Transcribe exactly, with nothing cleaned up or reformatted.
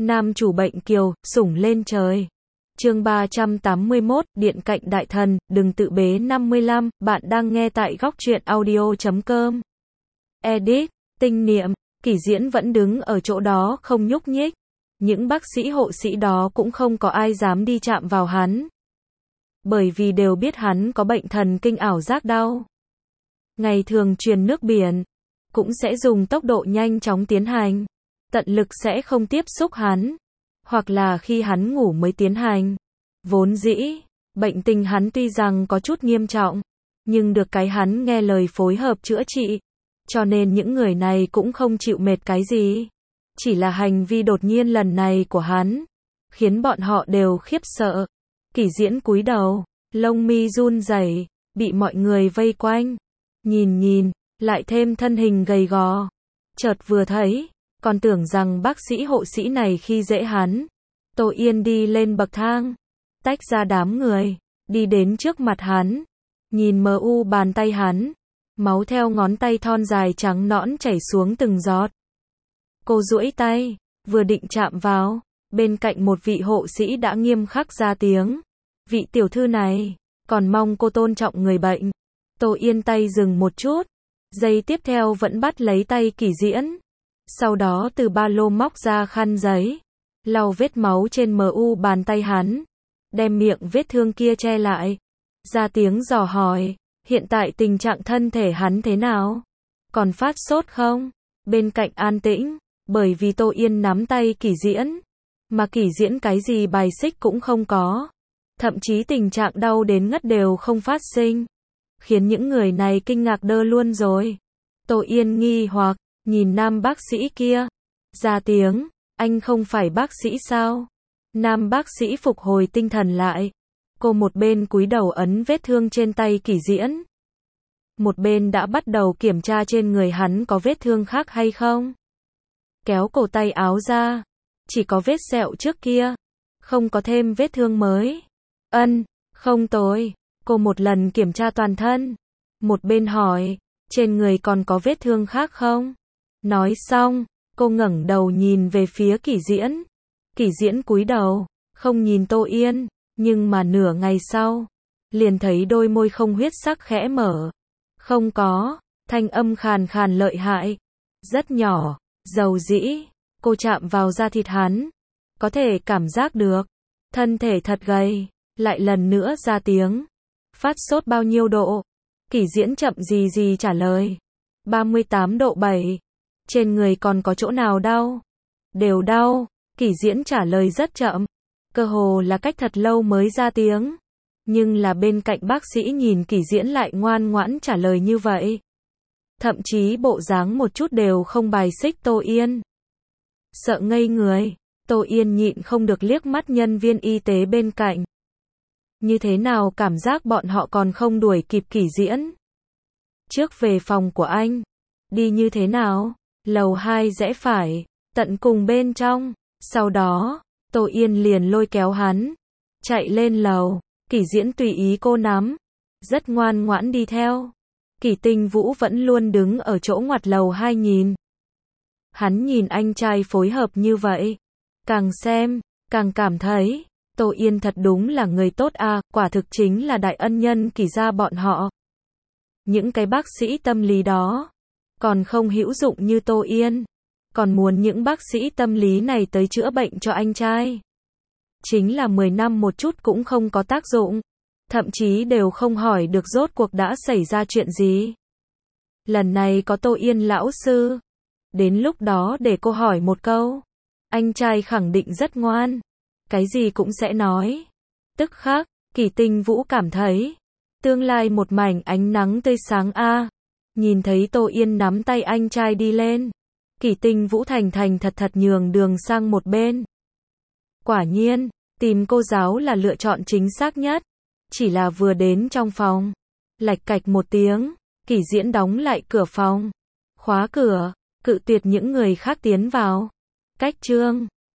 Nam chủ bệnh kiều, sủng lên trời. Chương ba trăm tám mươi mốt, Điện cạnh đại thần, đừng tự bế năm mươi lăm, bạn đang nghe tại góc truyện audio chấm com. Edit, tinh niệm, Kỷ Diễn vẫn đứng ở chỗ đó không nhúc nhích. Những bác sĩ hộ sĩ đó cũng không có ai dám đi chạm vào hắn. Bởi vì đều biết hắn có bệnh thần kinh ảo giác đau. Ngày thường truyền nước biển, cũng sẽ dùng tốc độ nhanh chóng tiến hành. Tận lực sẽ không tiếp xúc hắn. Hoặc là khi hắn ngủ mới tiến hành. Vốn dĩ, bệnh tình hắn tuy rằng có chút nghiêm trọng, nhưng được cái hắn nghe lời phối hợp chữa trị. Cho nên những người này cũng không chịu mệt cái gì. Chỉ là hành vi đột nhiên lần này của hắn, khiến bọn họ đều khiếp sợ. Kỷ Diễn cúi đầu, lông mi run rẩy, bị mọi người vây quanh. Nhìn nhìn, lại thêm thân hình gầy gò. Chợt vừa thấy, còn tưởng rằng bác sĩ hộ sĩ này khi dễ hắn. Tô Yên đi lên bậc thang, tách ra đám người, đi đến trước mặt hắn. Nhìn mờ u bàn tay hắn, máu theo ngón tay thon dài trắng nõn chảy xuống từng giọt. Cô duỗi tay, vừa định chạm vào, bên cạnh một vị hộ sĩ đã nghiêm khắc ra tiếng. Vị tiểu thư này, còn mong cô tôn trọng người bệnh. Tô Yên tay dừng một chút, giây tiếp theo vẫn bắt lấy tay Kỷ Diễn. Sau đó từ ba lô móc ra khăn giấy, lau vết máu trên mờ u bàn tay hắn, đem miệng vết thương kia che lại. Ra tiếng dò hỏi, hiện tại tình trạng thân thể hắn thế nào? Còn phát sốt không? Bên cạnh an tĩnh, bởi vì Tô Yên nắm tay Kỷ Diễn, mà Kỷ Diễn cái gì bài xích cũng không có. Thậm chí tình trạng đau đến ngất đều không phát sinh, khiến những người này kinh ngạc đơ luôn rồi. Tô Yên nghi hoặc, nhìn nam bác sĩ kia, ra tiếng, anh không phải bác sĩ sao? Nam bác sĩ phục hồi tinh thần lại. Cô một bên cúi đầu ấn vết thương trên tay Kỷ Diễn, một bên đã bắt đầu kiểm tra trên người hắn có vết thương khác hay không. Kéo cổ tay áo ra, chỉ có vết sẹo trước kia, không có thêm vết thương mới. Ân, không tồi. Cô một lần kiểm tra toàn thân, một bên hỏi, trên người còn có vết thương khác không? Nói xong, cô ngẩng đầu nhìn về phía Kỷ Diễn. Kỷ Diễn cúi đầu, không nhìn Tô Yên, nhưng mà nửa ngày sau, liền thấy đôi môi không huyết sắc khẽ mở. Không có, thanh âm khàn khàn lợi hại, rất nhỏ, dầu dĩ. Cô chạm vào da thịt hắn, có thể cảm giác được, thân thể thật gầy. Lại lần nữa ra tiếng, phát sốt bao nhiêu độ? Kỷ Diễn chậm gì gì trả lời, ba mươi tám độ bảy. Trên người còn có chỗ nào đau? Đều đau. Kỷ Diễn trả lời rất chậm, cơ hồ là cách thật lâu mới ra tiếng. Nhưng là bên cạnh bác sĩ nhìn Kỷ Diễn lại ngoan ngoãn trả lời như vậy. Thậm chí bộ dáng một chút đều không bài xích Tô Yên. Sợ ngây người, Tô Yên nhịn không được liếc mắt nhân viên y tế bên cạnh. Như thế nào cảm giác bọn họ còn không đuổi kịp Kỷ Diễn? Trước về phòng của anh. Đi như thế nào? Lầu hai rẽ phải, tận cùng bên trong. Sau đó, Tô Yên liền lôi kéo hắn, chạy lên lầu. Kỷ Diễn tùy ý cô nắm, rất ngoan ngoãn đi theo. Kỷ Tinh Vũ vẫn luôn đứng ở chỗ ngoặt lầu hai nhìn. Hắn nhìn anh trai phối hợp như vậy, càng xem, càng cảm thấy, Tô Yên thật đúng là người tốt à, quả thực chính là đại ân nhân Kỷ gia bọn họ. Những cái bác sĩ tâm lý đó, còn không hữu dụng như Tô Yên, còn muốn những bác sĩ tâm lý này tới chữa bệnh cho anh trai. Chính là mười năm một chút cũng không có tác dụng, thậm chí đều không hỏi được rốt cuộc đã xảy ra chuyện gì. Lần này có Tô Yên lão sư, đến lúc đó để cô hỏi một câu, anh trai khẳng định rất ngoan, cái gì cũng sẽ nói. Tức khắc, Kỷ Tinh Vũ cảm thấy, tương lai một mảnh ánh nắng tươi sáng a. Nhìn thấy Tô Yên nắm tay anh trai đi lên, Kỷ Tinh Vũ thành thành thật thật nhường đường sang một bên. Quả nhiên, tìm cô giáo là lựa chọn chính xác nhất. Chỉ là vừa đến trong phòng, lạch cạch một tiếng, Kỷ Diễn đóng lại cửa phòng, khóa cửa, cự tuyệt những người khác tiến vào. Cách chương